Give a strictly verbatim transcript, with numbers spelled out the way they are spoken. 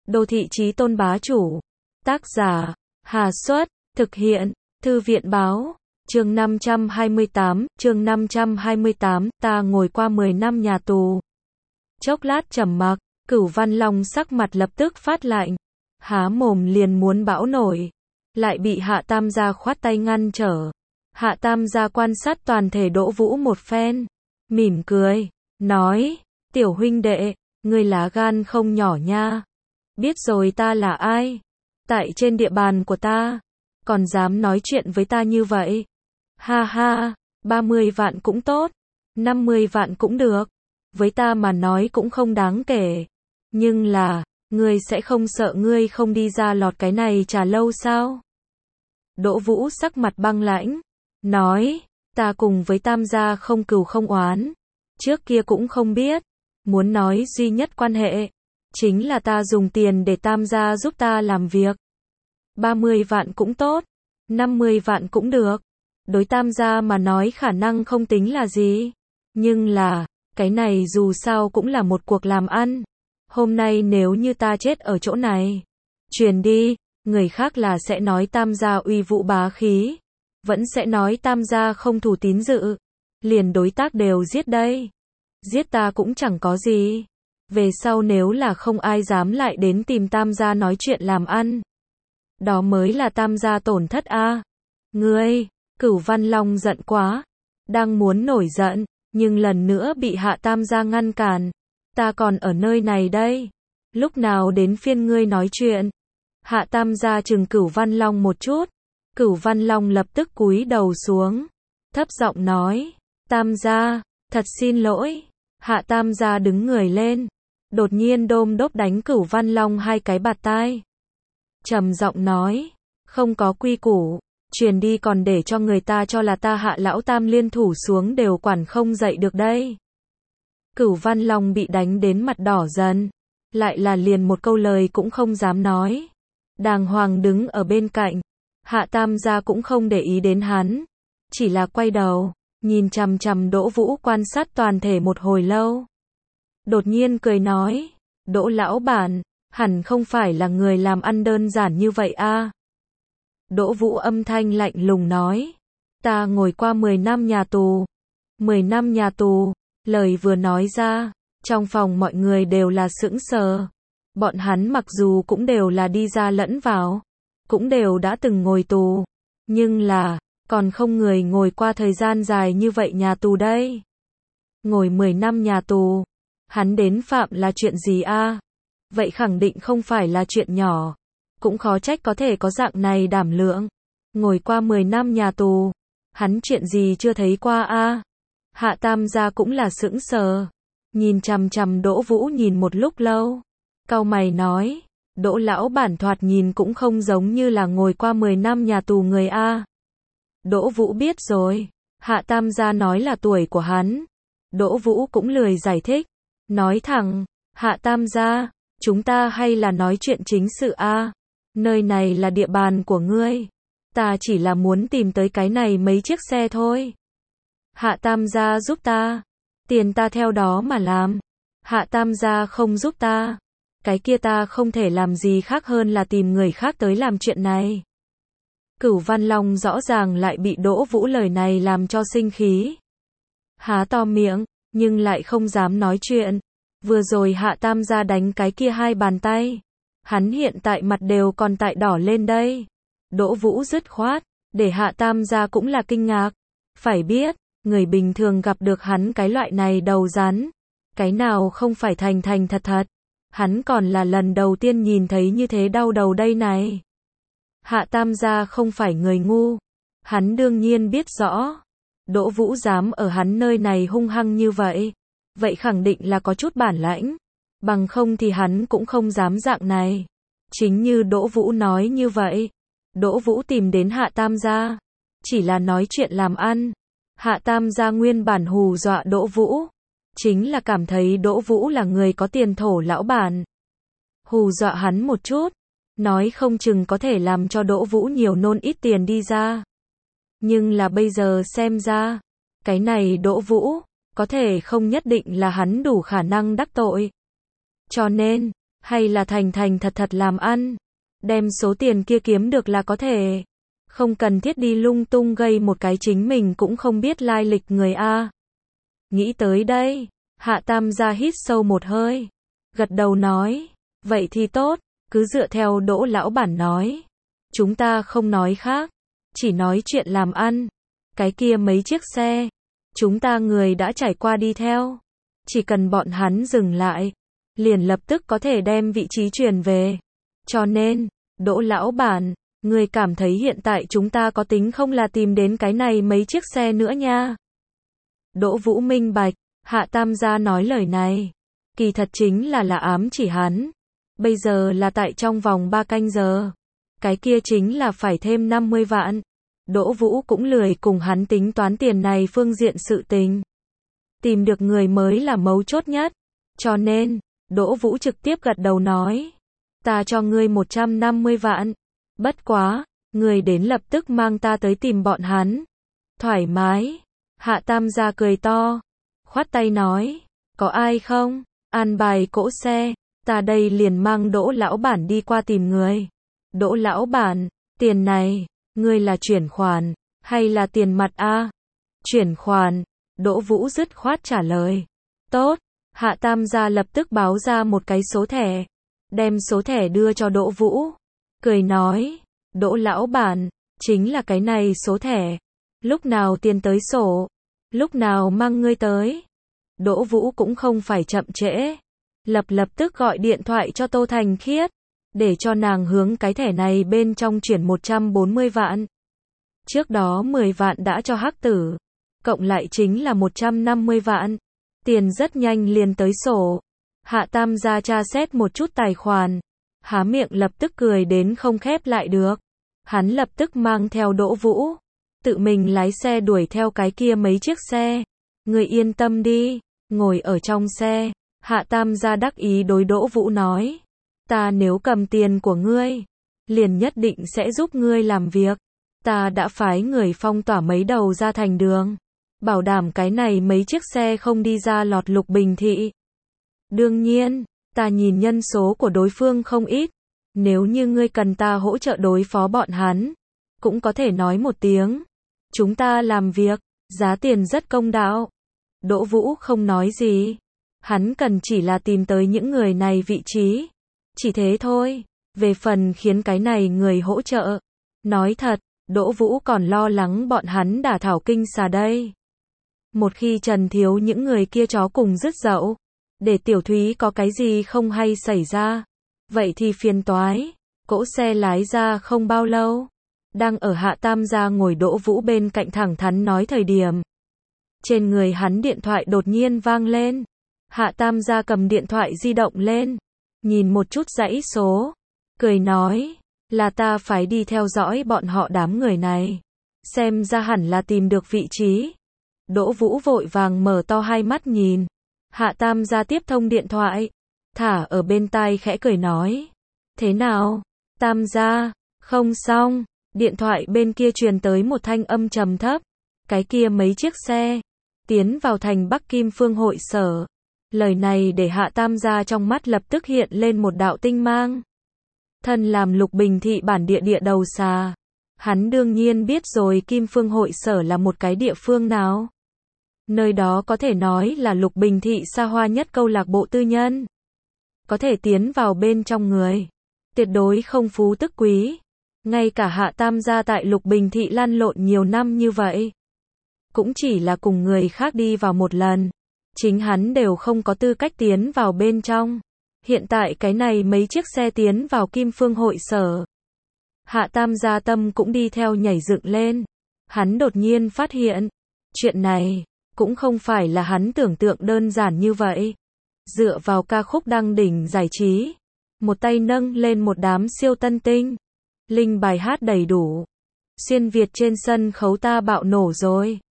Đô thị chí tôn bá chủ. Tác giả, Hà Xuất, thực hiện, Thư viện báo. Chương năm trăm hai mươi tám, chương năm trăm hai mươi tám, ta ngồi qua mười năm nhà tù. Chốc lát trầm mặc, Cửu Văn Long sắc mặt lập tức phát lạnh, há mồm liền muốn bão nổi, lại bị Hạ Tam gia khoát tay ngăn trở. Hạ Tam gia quan sát toàn thể Đỗ Vũ một phen, mỉm cười, nói, tiểu huynh đệ, ngươi lá gan không nhỏ nha. Biết rồi ta là ai? Tại trên địa bàn của ta, còn dám nói chuyện với ta như vậy? Ha ha, ba mươi vạn cũng tốt, năm mươi vạn cũng được, với ta mà nói cũng không đáng kể. Nhưng là, ngươi sẽ không sợ ngươi không đi ra lọt cái này trà lâu sao? Đỗ Vũ sắc mặt băng lãnh, nói, ta cùng với Tam gia không cừu không oán, trước kia cũng không biết, muốn nói duy nhất quan hệ, chính là ta dùng tiền để Tam gia giúp ta làm việc. ba mươi vạn cũng tốt, năm mươi vạn cũng được, đối Tam gia mà nói khả năng không tính là gì, nhưng là, cái này dù sao cũng là một cuộc làm ăn. Hôm nay nếu như ta chết ở chỗ này, truyền đi, người khác là sẽ nói Tam gia uy vũ bá khí, vẫn sẽ nói Tam gia không thủ tín dự, liền đối tác đều giết đây. Giết ta cũng chẳng có gì. Về sau nếu là không ai dám lại đến tìm Tam gia nói chuyện làm ăn, đó mới là Tam gia tổn thất a. À. Ngươi, Cửu Văn Long giận quá, đang muốn nổi giận, nhưng lần nữa bị Hạ Tam gia ngăn cản. Ta còn ở nơi này đây, lúc nào đến phiên ngươi nói chuyện? Hạ Tam gia trừng Cửu Văn Long một chút, Cửu Văn Long lập tức cúi đầu xuống, thấp giọng nói, Tam gia, thật xin lỗi. Hạ Tam gia đứng người lên, đột nhiên đôm đốp đánh Cửu Văn Long hai cái bạt tai. Trầm giọng nói, không có quy củ, truyền đi còn để cho người ta cho là ta Hạ lão Tam liên thủ xuống đều quản không dậy được đây. Cửu Văn Long bị đánh đến mặt đỏ dần, lại là liền một câu lời cũng không dám nói. Đàng hoàng đứng ở bên cạnh, Hạ Tam gia cũng không để ý đến hắn, chỉ là quay đầu, nhìn chằm chằm Đỗ Vũ quan sát toàn thể một hồi lâu. Đột nhiên cười nói, Đỗ lão bản, hẳn không phải là người làm ăn đơn giản như vậy a. À? Đỗ Vũ âm thanh lạnh lùng nói, ta ngồi qua mười năm nhà tù. mười năm nhà tù, lời vừa nói ra, trong phòng mọi người đều là sững sờ. Bọn hắn mặc dù cũng đều là đi ra lẫn vào, cũng đều đã từng ngồi tù, nhưng là, còn không người ngồi qua thời gian dài như vậy nhà tù đây. Ngồi mười năm nhà tù, hắn đến phạm là chuyện gì a? À? Vậy khẳng định không phải là chuyện nhỏ, cũng khó trách có thể có dạng này đảm lượng. Ngồi qua mười năm nhà tù, hắn chuyện gì chưa thấy qua a? À? Hạ Tam gia cũng là sững sờ, nhìn chằm chằm Đỗ Vũ nhìn một lúc lâu, cau mày nói, Đỗ lão bản thoạt nhìn cũng không giống như là ngồi qua mười năm nhà tù người a. Đỗ Vũ biết rồi, Hạ Tam gia nói là tuổi của hắn. Đỗ Vũ cũng lười giải thích, nói thẳng, Hạ Tam gia, chúng ta hay là nói chuyện chính sự a. Nơi này là địa bàn của ngươi, ta chỉ là muốn tìm tới cái này mấy chiếc xe thôi. Hạ Tam gia giúp ta, tiền ta theo đó mà làm. Hạ Tam gia không giúp ta, cái kia ta không thể làm gì khác hơn là tìm người khác tới làm chuyện này. Cửu Văn Long rõ ràng lại bị Đỗ Vũ lời này làm cho sinh khí. Há to miệng, nhưng lại không dám nói chuyện. Vừa rồi Hạ Tam gia đánh cái kia hai bàn tay, hắn hiện tại mặt đều còn tại đỏ lên đây. Đỗ Vũ dứt khoát, để Hạ Tam gia cũng là kinh ngạc. Phải biết, người bình thường gặp được hắn cái loại này đầu rắn, cái nào không phải thành thành thật thật. Hắn còn là lần đầu tiên nhìn thấy như thế đau đầu đây này. Hạ Tam gia không phải người ngu, hắn đương nhiên biết rõ, Đỗ Vũ dám ở hắn nơi này hung hăng như vậy, vậy khẳng định là có chút bản lãnh, bằng không thì hắn cũng không dám dạng này. Chính như Đỗ Vũ nói như vậy, Đỗ Vũ tìm đến Hạ Tam gia, chỉ là nói chuyện làm ăn. Hạ Tam gia nguyên bản hù dọa Đỗ Vũ, chính là cảm thấy Đỗ Vũ là người có tiền thổ lão bản. Hù dọa hắn một chút, nói không chừng có thể làm cho Đỗ Vũ nhiều nôn ít tiền đi ra. Nhưng là bây giờ xem ra, cái này Đỗ Vũ, có thể không nhất định là hắn đủ khả năng đắc tội. Cho nên, hay là thành thành thật thật làm ăn, đem số tiền kia kiếm được là có thể. Không cần thiết đi lung tung gây một cái chính mình cũng không biết lai lịch người a. Nghĩ tới đây, Hạ Tam gia hít sâu một hơi, gật đầu nói, vậy thì tốt, cứ dựa theo Đỗ lão bản nói. Chúng ta không nói khác, chỉ nói chuyện làm ăn. Cái kia mấy chiếc xe, chúng ta người đã trải qua đi theo. Chỉ cần bọn hắn dừng lại, liền lập tức có thể đem vị trí chuyển về. Cho nên, Đỗ lão bản, người cảm thấy hiện tại chúng ta có tính không là tìm đến cái này mấy chiếc xe nữa nha. Đỗ Vũ minh bạch, Hạ Tam gia nói lời này, kỳ thật chính là là ám chỉ hắn. Bây giờ là tại trong vòng ba canh giờ. Cái kia chính là phải thêm năm mươi vạn. Đỗ Vũ cũng lười cùng hắn tính toán tiền này phương diện sự tình. Tìm được người mới là mấu chốt nhất. Cho nên, Đỗ Vũ trực tiếp gật đầu nói. Ta cho ngươi một trăm năm mươi vạn. Bất quá, ngươi đến lập tức mang ta tới tìm bọn hắn. Thoải mái. Hạ Tam gia cười to. Khoát tay nói. Có ai không? An bài cỗ xe. Ta đây liền mang Đỗ lão bản đi qua tìm người. Đỗ lão bản, tiền này, ngươi là chuyển khoản, hay là tiền mặt a? Chuyển khoản, Đỗ Vũ dứt khoát trả lời. Tốt, Hạ Tam gia lập tức báo ra một cái số thẻ, đem số thẻ đưa cho Đỗ Vũ, cười nói, Đỗ lão bản, chính là cái này số thẻ, lúc nào tiền tới sổ, lúc nào mang ngươi tới. Đỗ Vũ cũng không phải chậm trễ, lập lập tức gọi điện thoại cho Tô Thành Khiết, để cho nàng hướng cái thẻ này bên trong chuyển một trăm bốn mươi vạn. Trước đó mười vạn đã cho Hắc Tử, cộng lại chính là một trăm năm mươi vạn. Tiền rất nhanh liền tới sổ. Hạ Tam gia tra xét một chút tài khoản, há miệng lập tức cười đến không khép lại được. Hắn lập tức mang theo Đỗ Vũ, tự mình lái xe đuổi theo cái kia mấy chiếc xe. Người yên tâm đi, ngồi ở trong xe, Hạ Tam gia đắc ý đối Đỗ Vũ nói. Ta nếu cầm tiền của ngươi, liền nhất định sẽ giúp ngươi làm việc. Ta đã phái người phong tỏa mấy đầu ra thành đường, bảo đảm cái này mấy chiếc xe không đi ra lọt Lục Bình thị. Đương nhiên, ta nhìn nhân số của đối phương không ít. Nếu như ngươi cần ta hỗ trợ đối phó bọn hắn, cũng có thể nói một tiếng. Chúng ta làm việc, giá tiền rất công đạo. Đỗ Vũ không nói gì. Hắn cần chỉ là tìm tới những người này vị trí. Chỉ thế thôi. Về phần khiến cái này người hỗ trợ. Nói thật, Đỗ Vũ còn lo lắng bọn hắn đả thảo kinh xà đây. Một khi Trần Thiếu những người kia chó cùng dứt dậu, để Tiểu Thúy có cái gì không hay xảy ra, vậy thì phiền toái. Cỗ xe lái ra không bao lâu, đang ở Hạ Tam gia ngồi Đỗ Vũ bên cạnh thẳng thắn nói thời điểm, trên người hắn điện thoại đột nhiên vang lên. Hạ Tam gia cầm điện thoại di động lên, nhìn một chút dãy số, cười nói, là ta phải đi theo dõi bọn họ đám người này, xem ra hẳn là tìm được vị trí. Đỗ Vũ vội vàng mở to hai mắt nhìn. Hạ Tam gia tiếp thông điện thoại, thả ở bên tai khẽ cười nói, thế nào, Tam gia, không xong. Điện thoại bên kia truyền tới một thanh âm trầm thấp, cái kia mấy chiếc xe, tiến vào thành Bắc Kim Phương hội sở. Lời này để Hạ Tam gia trong mắt lập tức hiện lên một đạo tinh mang. Thân làm Lục Bình thị bản địa địa đầu xà, hắn đương nhiên biết rồi Kim Phương hội sở là một cái địa phương nào. Nơi đó có thể nói là Lục Bình thị xa hoa nhất câu lạc bộ tư nhân. Có thể tiến vào bên trong người, tuyệt đối không phú tức quý. Ngay cả Hạ Tam gia tại Lục Bình thị lăn lộn nhiều năm như vậy, cũng chỉ là cùng người khác đi vào một lần. Chính hắn đều không có tư cách tiến vào bên trong. Hiện tại cái này mấy chiếc xe tiến vào Kim Phương hội sở. Hạ Tam gia tâm cũng đi theo nhảy dựng lên. Hắn đột nhiên phát hiện, chuyện này cũng không phải là hắn tưởng tượng đơn giản như vậy. Dựa vào ca khúc đăng đỉnh giải trí, một tay nâng lên một đám siêu tân tinh, linh bài hát đầy đủ, xuyên Việt trên sân khấu ta bạo nổ rồi.